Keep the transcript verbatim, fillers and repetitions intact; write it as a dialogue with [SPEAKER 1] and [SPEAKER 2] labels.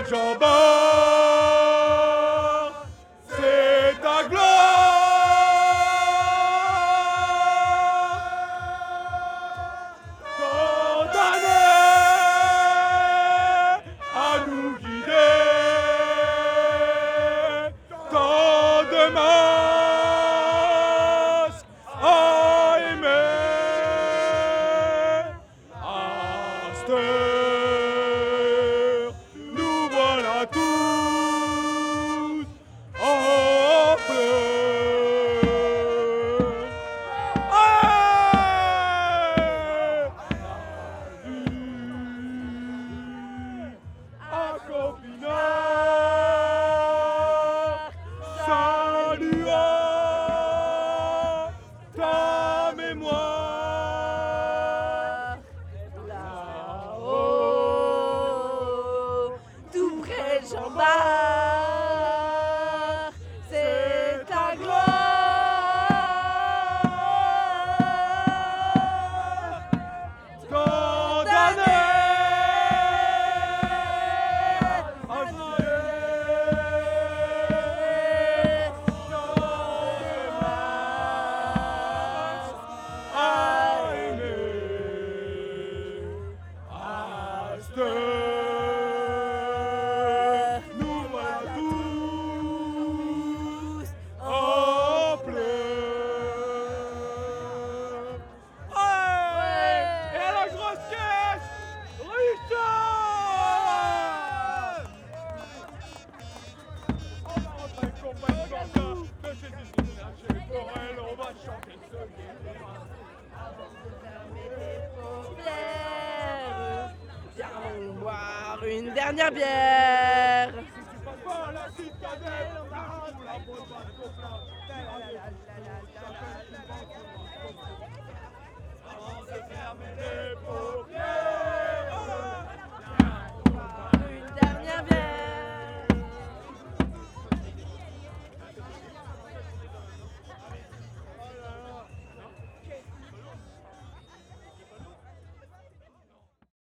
[SPEAKER 1] Jean Bart, c'est ta gloire. Condamné à nous guider, tant de masques à aimer. Asteur, nous voilà tous en pleurs. À Copinard, saluons ta mémoire.
[SPEAKER 2] Là-haut, tout près de Jean Bart, c'est ta gloire.
[SPEAKER 1] Condamné à nous voilà tous en pleurs. Ouais. Et à la grosse caisse, Richard. On va rentrer compagnie comme ça, de chez Disneyland, chez Borel, on va chanter ce
[SPEAKER 2] Viens boire une dernière bière.
[SPEAKER 1] pas la citadelle, on la pose pas trop plein. Avant de fermer les portes.